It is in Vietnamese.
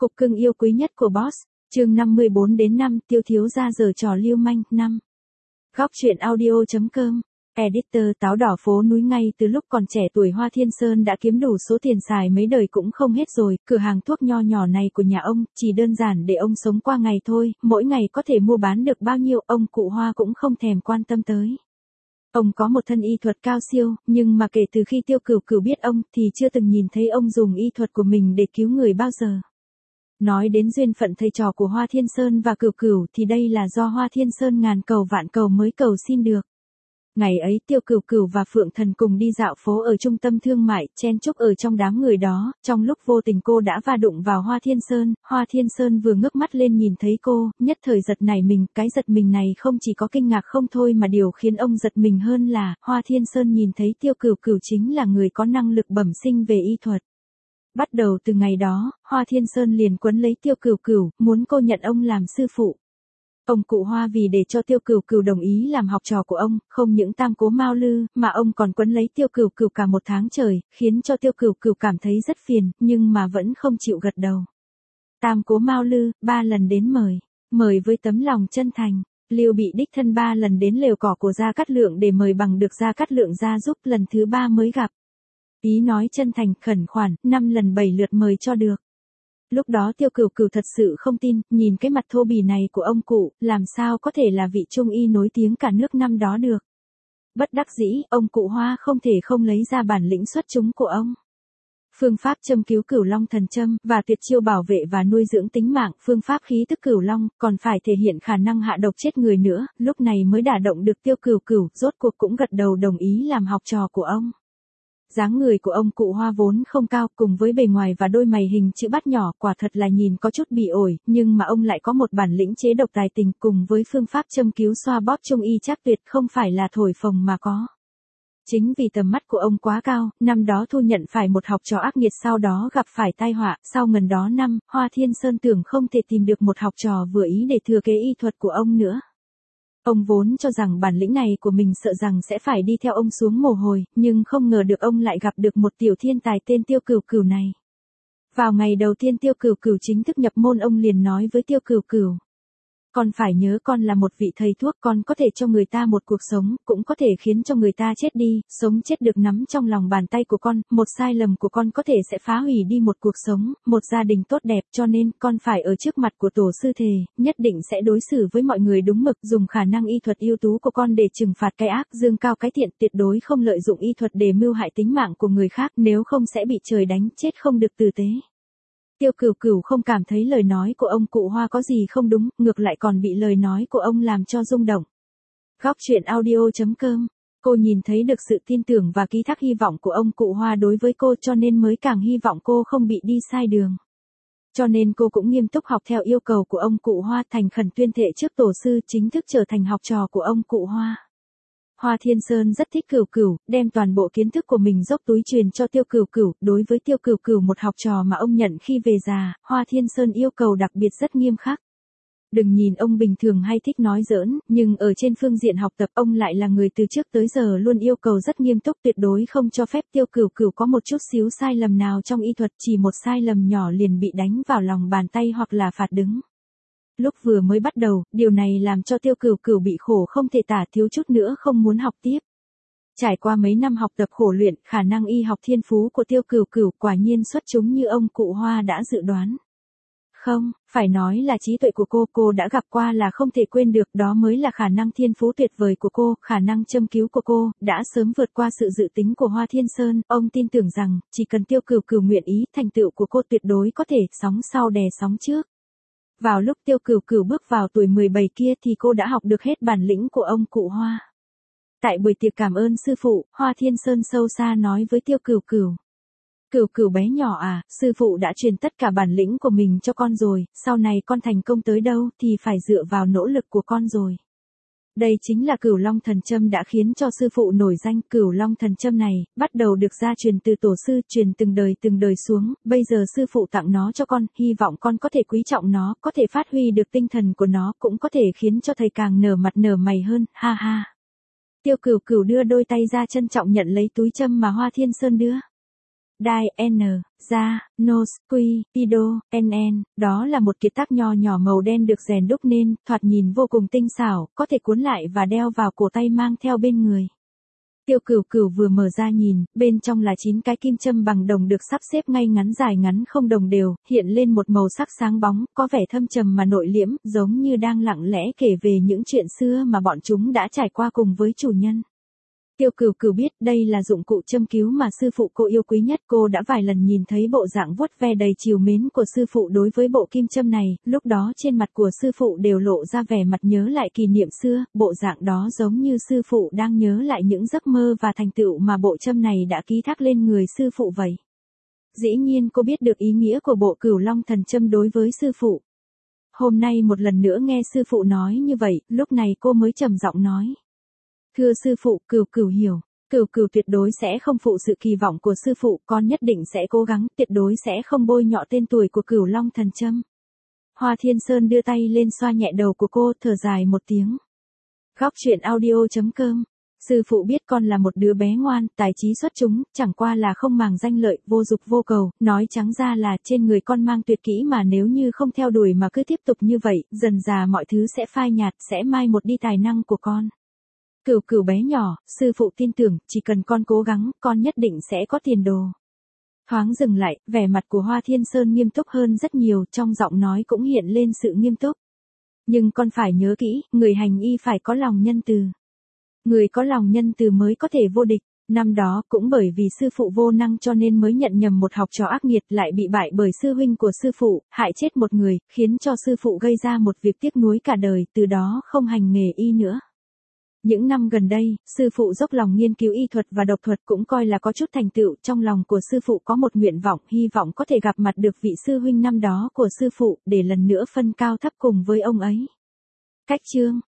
Cục cưng yêu quý nhất của boss, chương 54 đến 5, tiêu thiếu gia giở trò lưu manh, 5. Góc truyện audio.com, editor táo đỏ phố núi. Ngay từ lúc còn trẻ tuổi, Hoa Thiên Sơn đã kiếm đủ số tiền xài mấy đời cũng không hết rồi. Cửa hàng thuốc nho nhỏ này của nhà ông chỉ đơn giản để ông sống qua ngày thôi, mỗi ngày có thể mua bán được bao nhiêu ông cụ Hoa cũng không thèm quan tâm tới. Ông có một thân y thuật cao siêu, nhưng mà kể từ khi Tiêu Cửu Cửu biết ông thì chưa từng nhìn thấy ông dùng y thuật của mình để cứu người bao giờ. Nói đến duyên phận thầy trò của Hoa Thiên Sơn và Cửu Cửu thì đây là do Hoa Thiên Sơn ngàn cầu vạn cầu mới cầu xin được. Ngày ấy Tiêu Cửu Cửu và Phượng Thần cùng đi dạo phố ở trung tâm thương mại, chen chúc ở trong đám người đó, trong lúc vô tình cô đã va đụng vào Hoa Thiên Sơn. Hoa Thiên Sơn vừa ngước mắt lên nhìn thấy cô, nhất thời giật nảy mình. Cái giật mình này không chỉ có kinh ngạc không thôi mà điều khiến ông giật mình hơn là Hoa Thiên Sơn nhìn thấy Tiêu Cửu Cửu chính là người có năng lực bẩm sinh về y thuật. Bắt đầu từ ngày đó, Hoa Thiên Sơn liền quấn lấy Tiêu Cửu Cửu, muốn cô nhận ông làm sư phụ. Ông cụ Hoa vì để cho Tiêu Cửu Cửu đồng ý làm học trò của ông, không những tam cố Mao Lư, mà ông còn quấn lấy Tiêu Cửu Cửu cả một tháng trời, khiến cho Tiêu Cửu Cửu cảm thấy rất phiền, nhưng mà vẫn không chịu gật đầu. Tam cố Mao Lư, 3 lần đến mời với tấm lòng chân thành. Lưu Bị đích thân 3 lần đến lều cỏ của Gia Cát Lượng để mời bằng được Gia Cát Lượng ra giúp, lần thứ 3 mới gặp. Ý nói chân thành, khẩn khoản, 5 lần 7 lượt mời cho được. Lúc đó Tiêu Cửu Cửu thật sự không tin, nhìn cái mặt thô bỉ này của ông cụ, làm sao có thể là vị trung y nổi tiếng cả nước năm đó được. Bất đắc dĩ, ông cụ Hoa không thể không lấy ra bản lĩnh xuất chúng của ông. Phương pháp châm cứu Cửu Long thần châm, và tuyệt chiêu bảo vệ và nuôi dưỡng tính mạng, phương pháp khí tức Cửu Long, còn phải thể hiện khả năng hạ độc chết người nữa, lúc này mới đả động được Tiêu Cửu Cửu, rốt cuộc cũng gật đầu đồng ý làm học trò của ông. Dáng người của ông cụ Hoa vốn không cao, cùng với bề ngoài và đôi mày hình chữ bát nhỏ, quả thật là nhìn có chút bị ổi, nhưng mà ông lại có một bản lĩnh chế độc tài tình, cùng với phương pháp châm cứu xoa bóp trung y chắc tuyệt, không phải là thổi phồng mà có. Chính vì tầm mắt của ông quá cao, năm đó thu nhận phải một học trò ác nghiệt, sau đó gặp phải tai họa, sau ngần đó năm, Hoa Thiên Sơn tưởng không thể tìm được một học trò vừa ý để thừa kế y thuật của ông nữa. Ông vốn cho rằng bản lĩnh này của mình sợ rằng sẽ phải đi theo ông xuống mồ hôi, nhưng không ngờ được ông lại gặp được một tiểu thiên tài tên Tiêu Cửu Cửu này. Vào ngày đầu tiên Tiêu Cửu Cửu chính thức nhập môn, ông liền nói với Tiêu Cửu Cửu: con phải nhớ con là một vị thầy thuốc, con có thể cho người ta một cuộc sống, cũng có thể khiến cho người ta chết đi, sống chết được nắm trong lòng bàn tay của con, một sai lầm của con có thể sẽ phá hủy đi một cuộc sống, một gia đình tốt đẹp, cho nên con phải ở trước mặt của tổ sư thề, nhất định sẽ đối xử với mọi người đúng mực, dùng khả năng y thuật ưu tú của con để trừng phạt cái ác, dương cao cái thiện, tuyệt đối không lợi dụng y thuật để mưu hại tính mạng của người khác, nếu không sẽ bị trời đánh chết không được tử tế. Tiêu Cửu Cửu không cảm thấy lời nói của ông cụ Hoa có gì không đúng, ngược lại còn bị lời nói của ông làm cho rung động. Góc truyện audio.com, cô nhìn thấy được sự tin tưởng và ký thác hy vọng của ông cụ Hoa đối với cô, cho nên mới càng hy vọng cô không bị đi sai đường. Cho nên cô cũng nghiêm túc học theo yêu cầu của ông cụ Hoa, thành khẩn tuyên thệ trước tổ sư, chính thức trở thành học trò của ông cụ Hoa. Hoa Thiên Sơn rất thích Cửu Cửu, đem toàn bộ kiến thức của mình dốc túi truyền cho Tiêu Cửu Cửu. Đối với Tiêu Cửu Cửu, một học trò mà ông nhận khi về già, Hoa Thiên Sơn yêu cầu đặc biệt rất nghiêm khắc. Đừng nhìn ông bình thường hay thích nói giỡn, nhưng ở trên phương diện học tập ông lại là người từ trước tới giờ luôn yêu cầu rất nghiêm túc, tuyệt đối không cho phép Tiêu Cửu Cửu có một chút xíu sai lầm nào trong y thuật, chỉ một sai lầm nhỏ liền bị đánh vào lòng bàn tay hoặc là phạt đứng. Lúc vừa mới bắt đầu, điều này làm cho Tiêu Cửu Cửu bị khổ không thể tả, thiếu chút nữa không muốn học tiếp. Trải qua mấy năm học tập khổ luyện, khả năng y học thiên phú của Tiêu Cửu Cửu quả nhiên xuất chúng như ông cụ Hoa đã dự đoán. Không, phải nói là trí tuệ của cô đã gặp qua là không thể quên được, đó mới là khả năng thiên phú tuyệt vời của cô, khả năng châm cứu của cô đã sớm vượt qua sự dự tính của Hoa Thiên Sơn, ông tin tưởng rằng chỉ cần Tiêu Cửu Cửu nguyện ý, thành tựu của cô tuyệt đối có thể sóng sau đè sóng trước. Vào lúc Tiêu Cửu Cửu bước vào tuổi 17 kia thì cô đã học được hết bản lĩnh của ông cụ Hoa. Tại buổi tiệc cảm ơn sư phụ, Hoa Thiên Sơn sâu xa nói với Tiêu Cửu Cửu: Cửu Cửu bé nhỏ à, sư phụ đã truyền tất cả bản lĩnh của mình cho con rồi, sau này con thành công tới đâu thì phải dựa vào nỗ lực của con rồi. Đây chính là Cửu Long thần châm đã khiến cho sư phụ nổi danh. Cửu Long thần châm này bắt đầu được gia truyền từ tổ sư, truyền từng đời xuống, bây giờ sư phụ tặng nó cho con, hy vọng con có thể quý trọng nó, có thể phát huy được tinh thần của nó, cũng có thể khiến cho thầy càng nở mặt nở mày hơn, ha ha. Tiêu Cửu Cửu đưa đôi tay ra trân trọng nhận lấy túi châm mà Hoa Thiên Sơn đưa. Dai, N, Ra, Nos, Quy, Ido, NN, đó là một kiệt tác nho nhỏ màu đen được rèn đúc nên, thoạt nhìn vô cùng tinh xảo, có thể cuốn lại và đeo vào cổ tay mang theo bên người. Tiêu Cửu Cửu vừa mở ra nhìn, bên trong là 9 cái kim châm bằng đồng được sắp xếp ngay ngắn dài ngắn không đồng đều, hiện lên một màu sắc sáng bóng, có vẻ thâm trầm mà nội liễm, giống như đang lặng lẽ kể về những chuyện xưa mà bọn chúng đã trải qua cùng với chủ nhân. Tiêu Cửu Cửu biết đây là dụng cụ châm cứu mà sư phụ cô yêu quý nhất. Cô đã vài lần nhìn thấy bộ dạng vuốt ve đầy trìu mến của sư phụ đối với bộ kim châm này, lúc đó trên mặt của sư phụ đều lộ ra vẻ mặt nhớ lại kỷ niệm xưa, bộ dạng đó giống như sư phụ đang nhớ lại những giấc mơ và thành tựu mà bộ châm này đã ký thác lên người sư phụ vậy. Dĩ nhiên cô biết được ý nghĩa của bộ Cửu Long thần châm đối với sư phụ. Hôm nay một lần nữa nghe sư phụ nói như vậy, lúc này cô mới trầm giọng nói. Thưa sư phụ, Cửu Cửu hiểu. Cửu Cửu tuyệt đối sẽ không phụ sự kỳ vọng của sư phụ, con nhất định sẽ cố gắng, tuyệt đối sẽ không bôi nhọ tên tuổi của Cửu Long thần châm. Hoa Thiên Sơn đưa tay lên xoa nhẹ đầu của cô, thở dài một tiếng. Góc truyện audio.com. Sư phụ biết con là một đứa bé ngoan, tài trí xuất chúng, chẳng qua là không màng danh lợi, vô dục vô cầu, nói trắng ra là trên người con mang tuyệt kỹ mà nếu như không theo đuổi mà cứ tiếp tục như vậy, dần dà mọi thứ sẽ phai nhạt, sẽ mai một đi tài năng của con. Cửu Cửu bé nhỏ, sư phụ tin tưởng, chỉ cần con cố gắng, con nhất định sẽ có tiền đồ. Thoáng dừng lại, vẻ mặt của Hoa Thiên Sơn nghiêm túc hơn rất nhiều, trong giọng nói cũng hiện lên sự nghiêm túc. Nhưng con phải nhớ kỹ, người hành y phải có lòng nhân từ. Người có lòng nhân từ mới có thể vô địch. Năm đó, cũng bởi vì sư phụ vô năng cho nên mới nhận nhầm một học trò ác nghiệt, lại bị bại bởi sư huynh của sư phụ, hại chết một người, khiến cho sư phụ gây ra một việc tiếc nuối cả đời, từ đó không hành nghề y nữa. Những năm gần đây, sư phụ dốc lòng nghiên cứu y thuật và độc thuật cũng coi là có chút thành tựu, trong lòng của sư phụ có một nguyện vọng, hy vọng có thể gặp mặt được vị sư huynh năm đó của sư phụ, để lần nữa phân cao thấp cùng với ông ấy. Cách chương